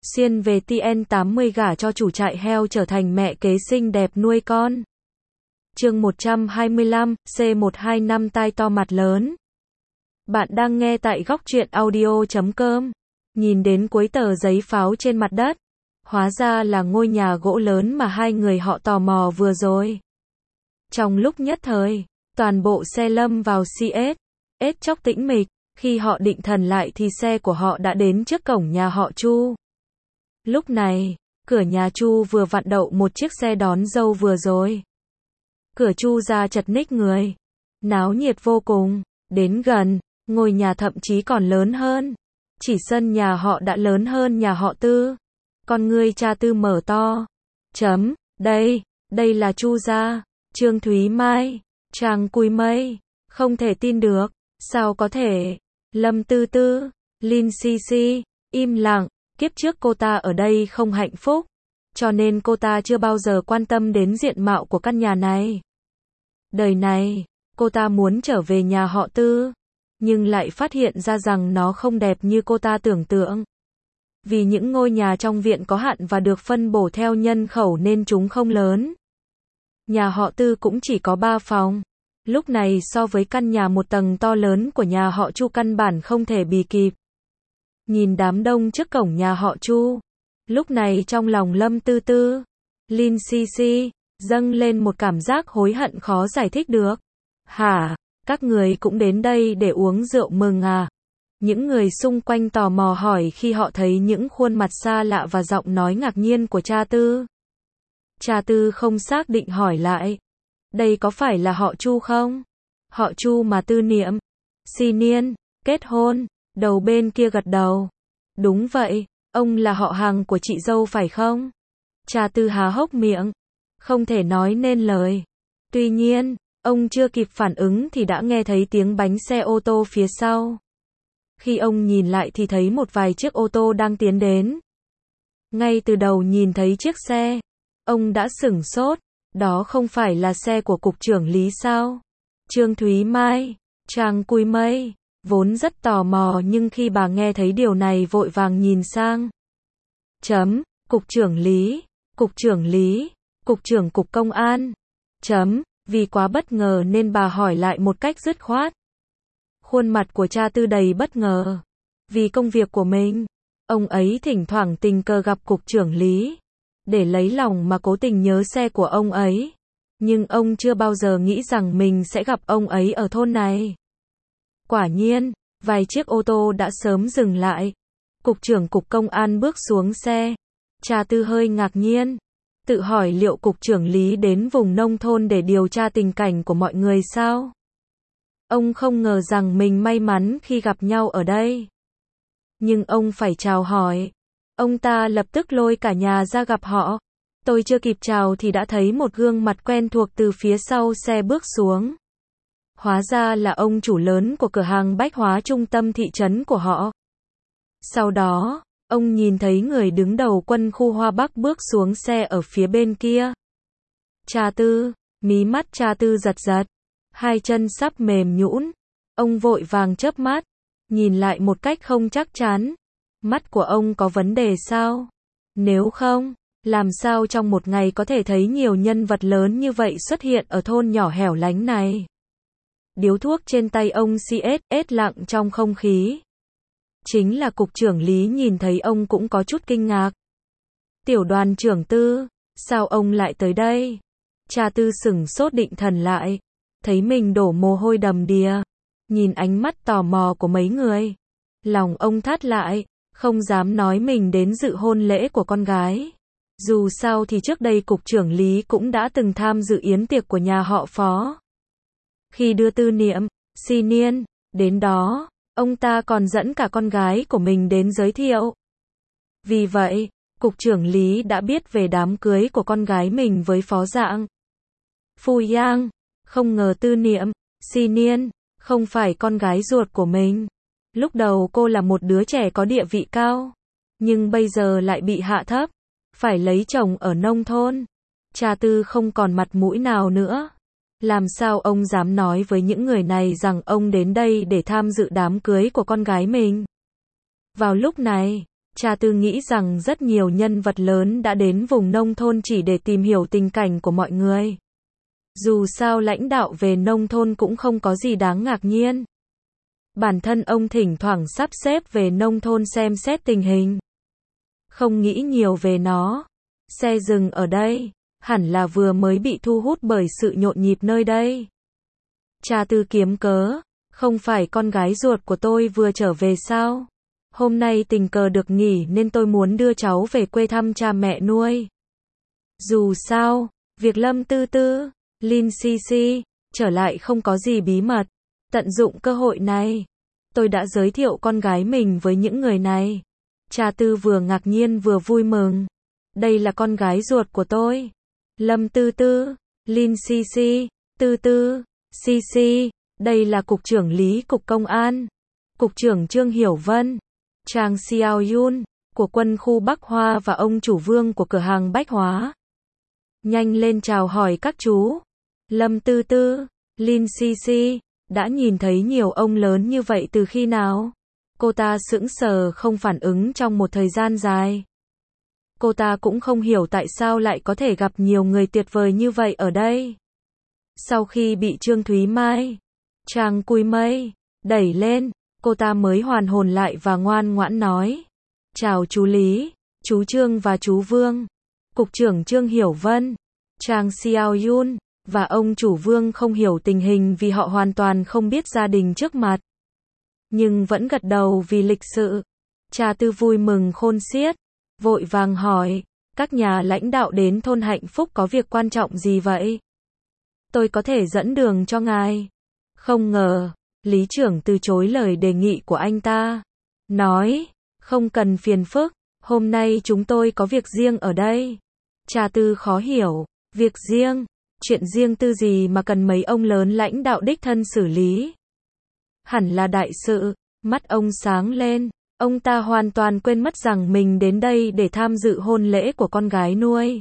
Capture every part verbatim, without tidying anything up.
Xuyên về T N tám mươi gả cho chủ trại heo trở thành mẹ kế xinh đẹp nuôi con. Chương một trăm hai mươi lăm, C một hai năm tai to mặt lớn. Bạn đang nghe tại góc truyện audio chấm com. Nhìn đến cuối tờ giấy pháo trên mặt đất. Hóa ra là ngôi nhà gỗ lớn mà hai người họ tò mò vừa rồi. Trong lúc nhất thời, toàn bộ xe lâm vào C S. S chốc tĩnh mịch. Khi họ định thần lại thì xe của họ đã đến trước cổng nhà họ Chu. Lúc này, cửa nhà Chu vừa vặn đậu một chiếc xe đón dâu vừa rồi. Cửa Chu ra chật ních người. Náo nhiệt vô cùng. Đến gần, ngôi nhà thậm chí còn lớn hơn. Chỉ sân nhà họ đã lớn hơn nhà họ Tư. Con ngươi cha Tư mở to. Chấm, đây, đây là Chu gia. Trương Thúy Mai, Trang Cùi Mây. Không thể tin được. Sao có thể? Lâm Tư Tư, Lin Si Si, im lặng. Kiếp trước cô ta ở đây không hạnh phúc, cho nên cô ta chưa bao giờ quan tâm đến diện mạo của căn nhà này. Đời này, cô ta muốn trở về nhà họ Tư, nhưng lại phát hiện ra rằng nó không đẹp như cô ta tưởng tượng. Vì những ngôi nhà trong viện có hạn và được phân bổ theo nhân khẩu nên chúng không lớn. Nhà họ Tư cũng chỉ có ba phòng. Lúc này so với căn nhà một tầng to lớn của nhà họ Chu căn bản không thể bì kịp. Nhìn đám đông trước cổng nhà họ Chu. Lúc này trong lòng Lâm Tư Tư, Lin Si Si, dâng lên một cảm giác hối hận khó giải thích được. Hả, các người cũng đến đây để uống rượu mừng à? Những người xung quanh tò mò hỏi khi họ thấy những khuôn mặt xa lạ và giọng nói ngạc nhiên của cha Tư. Cha Tư không xác định hỏi lại. Đây có phải là họ Chu không? Họ Chu mà Tư Niệm, Si Niên, kết hôn. Đầu bên kia gật đầu. Đúng vậy, ông là họ hàng của chị dâu phải không? Cha Tư há hốc miệng, không thể nói nên lời. Tuy nhiên, ông chưa kịp phản ứng thì đã nghe thấy tiếng bánh xe ô tô phía sau. Khi ông nhìn lại thì thấy một vài chiếc ô tô đang tiến đến. Ngay từ đầu nhìn thấy chiếc xe, ông đã sửng sốt. Đó không phải là xe của cục trưởng Lý sao? Trương Thúy Mai, Trang Cùi Mây vốn rất tò mò nhưng khi bà nghe thấy điều này vội vàng nhìn sang. Chấm, cục trưởng Lý, cục trưởng Lý, cục trưởng cục công an. Chấm, vì quá bất ngờ nên bà hỏi lại một cách dứt khoát. Khuôn mặt của cha Tư đầy bất ngờ. Vì công việc của mình, ông ấy thỉnh thoảng tình cờ gặp cục trưởng Lý. Để lấy lòng mà cố tình nhớ xe của ông ấy. Nhưng ông chưa bao giờ nghĩ rằng mình sẽ gặp ông ấy ở thôn này. Quả nhiên, vài chiếc ô tô đã sớm dừng lại. Cục trưởng cục công an bước xuống xe. Cha Tư hơi ngạc nhiên. Tự hỏi liệu cục trưởng Lý đến vùng nông thôn để điều tra tình cảnh của mọi người sao? Ông không ngờ rằng mình may mắn khi gặp nhau ở đây. Nhưng ông phải chào hỏi. Ông ta lập tức lôi cả nhà ra gặp họ. Tôi chưa kịp chào thì đã thấy một gương mặt quen thuộc từ phía sau xe bước xuống. Hóa ra là ông chủ lớn của cửa hàng bách hóa trung tâm thị trấn của họ. Sau đó, ông nhìn thấy người đứng đầu quân khu Hoa Bắc bước xuống xe ở phía bên kia. Cha Tư, mí mắt cha Tư giật giật. Hai chân sắp mềm nhũn. Ông vội vàng chớp mắt. Nhìn lại một cách không chắc chắn. Mắt của ông có vấn đề sao? Nếu không, làm sao trong một ngày có thể thấy nhiều nhân vật lớn như vậy xuất hiện ở thôn nhỏ hẻo lánh này? Điếu thuốc trên tay ông xê ét ét lặng trong không khí. Chính là cục trưởng Lý nhìn thấy ông cũng có chút kinh ngạc. Tiểu đoàn trưởng Tư, sao ông lại tới đây? Cha Tư sửng sốt định thần lại. Thấy mình đổ mồ hôi đầm đìa. Nhìn ánh mắt tò mò của mấy người. Lòng ông thắt lại, không dám nói mình đến dự hôn lễ của con gái. Dù sao thì trước đây cục trưởng Lý cũng đã từng tham dự yến tiệc của nhà họ Phó. Khi đưa Tư Niệm, Si Niên đến đó, ông ta còn dẫn cả con gái của mình đến giới thiệu. Vì vậy, cục trưởng Lý đã biết về đám cưới của con gái mình với Phó Dạng. Phu Yang, không ngờ Tư Niệm, Si Niên không phải con gái ruột của mình. Lúc đầu cô là một đứa trẻ có địa vị cao, nhưng bây giờ lại bị hạ thấp, phải lấy chồng ở nông thôn. Cha Tư không còn mặt mũi nào nữa. Làm sao ông dám nói với những người này rằng ông đến đây để tham dự đám cưới của con gái mình? Vào lúc này, Cha Tư nghĩ rằng rất nhiều nhân vật lớn đã đến vùng nông thôn chỉ để tìm hiểu tình cảnh của mọi người. Dù sao lãnh đạo về nông thôn cũng không có gì đáng ngạc nhiên. Bản thân ông thỉnh thoảng sắp xếp về nông thôn xem xét tình hình. Không nghĩ nhiều về nó. Xe dừng ở đây, hẳn là vừa mới bị thu hút bởi sự nhộn nhịp nơi đây. Cha Tư kiếm cớ, không phải con gái ruột của tôi vừa trở về sao? Hôm nay tình cờ được nghỉ nên tôi muốn đưa cháu về quê thăm cha mẹ nuôi. Dù sao, việc Lâm Tư Tư, Lin Xi Xi, trở lại không có gì bí mật. Tận dụng cơ hội này, tôi đã giới thiệu con gái mình với những người này. Cha Tư vừa ngạc nhiên vừa vui mừng. Đây là con gái ruột của tôi. Lâm Tư Tư, Lin Xi Xi, Tư Tư, Xi Xi, đây là Cục trưởng Lý Cục Công an. Cục trưởng Trương Hiểu Vân, Chang Xiao Yun, của quân khu Bắc Hoa và ông chủ Vương của cửa hàng bách hóa. Nhanh lên chào hỏi các chú. Lâm Tư Tư, Lin Xi Xi, đã nhìn thấy nhiều ông lớn như vậy từ khi nào? Cô ta sững sờ không phản ứng trong một thời gian dài. Cô ta cũng không hiểu tại sao lại có thể gặp nhiều người tuyệt vời như vậy ở đây. Sau khi bị Trương Thúy Mai, Trang Cui Mây, đẩy lên, cô ta mới hoàn hồn lại và ngoan ngoãn nói. Chào chú Lý, chú Trương và chú Vương. Cục trưởng Trương Hiểu Vân, Chang Xiao Yun, và ông chủ Vương không hiểu tình hình vì họ hoàn toàn không biết gia đình trước mặt. Nhưng vẫn gật đầu vì lịch sự. Cha Tư vui mừng khôn xiết, vội vàng hỏi, các nhà lãnh đạo đến thôn Hạnh Phúc có việc quan trọng gì vậy? Tôi có thể dẫn đường cho ngài. Không ngờ, Lý trưởng từ chối lời đề nghị của anh ta. Nói, không cần phiền phức, hôm nay chúng tôi có việc riêng ở đây. Cha Tư khó hiểu, việc riêng, chuyện riêng tư gì mà cần mấy ông lớn lãnh đạo đích thân xử lý? Hẳn là đại sự, mắt ông sáng lên, ông ta hoàn toàn quên mất rằng mình đến đây để tham dự hôn lễ của con gái nuôi.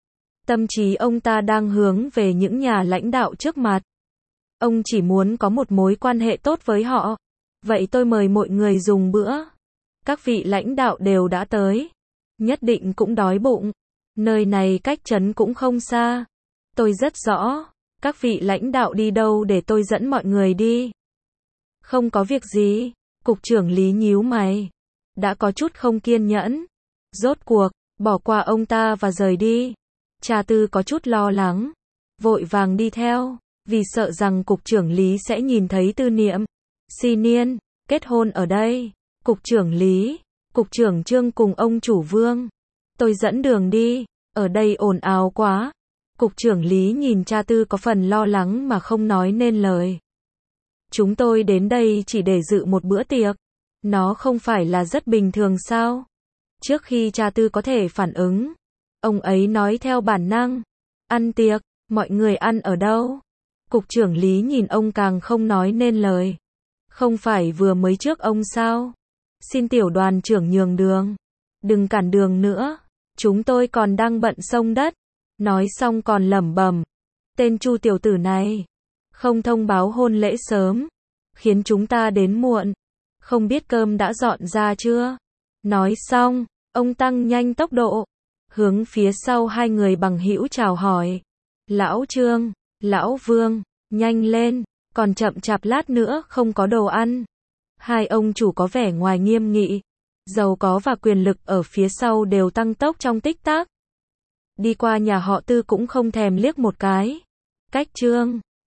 Tâm trí ông ta đang hướng về những nhà lãnh đạo trước mặt. Ông chỉ muốn có một mối quan hệ tốt với họ. Vậy tôi mời mọi người dùng bữa. Các vị lãnh đạo đều đã tới. Nhất định cũng đói bụng. Nơi này cách trấn cũng không xa. Tôi rất rõ. Các vị lãnh đạo đi đâu để tôi dẫn mọi người đi. Không có việc gì. Cục trưởng Lý nhíu mày. Đã có chút không kiên nhẫn. Rốt cuộc, bỏ qua ông ta và rời đi. Cha Tư có chút lo lắng. Vội vàng đi theo. Vì sợ rằng cục trưởng Lý sẽ nhìn thấy Tư Niệm, Xi Niên, kết hôn ở đây. Cục trưởng Lý, cục trưởng Trương cùng ông chủ Vương. Tôi dẫn đường đi, ở đây ồn ào quá. Cục trưởng Lý nhìn cha Tư có phần lo lắng mà không nói nên lời. Chúng tôi đến đây chỉ để dự một bữa tiệc. Nó không phải là rất bình thường sao? Trước khi cha Tư có thể phản ứng, ông ấy nói theo bản năng. Ăn tiệc, mọi người ăn ở đâu? Cục trưởng Lý nhìn ông càng không nói nên lời. Không phải vừa mới trước ông sao? Xin tiểu đoàn trưởng nhường đường. Đừng cản đường nữa. Chúng tôi còn đang bận xông đất. Nói xong còn lẩm bẩm. Tên Chu tiểu tử này. Không thông báo hôn lễ sớm. Khiến chúng ta đến muộn. Không biết cơm đã dọn ra chưa? Nói xong, ông tăng nhanh tốc độ. Hướng phía sau hai người bằng hữu chào hỏi. Lão Trương, Lão Vương, nhanh lên, còn chậm chạp lát nữa không có đồ ăn. Hai ông chủ có vẻ ngoài nghiêm nghị, giàu có và quyền lực ở phía sau đều tăng tốc trong tích tắc. Đi qua nhà họ Tư cũng không thèm liếc một cái. Cách Trương,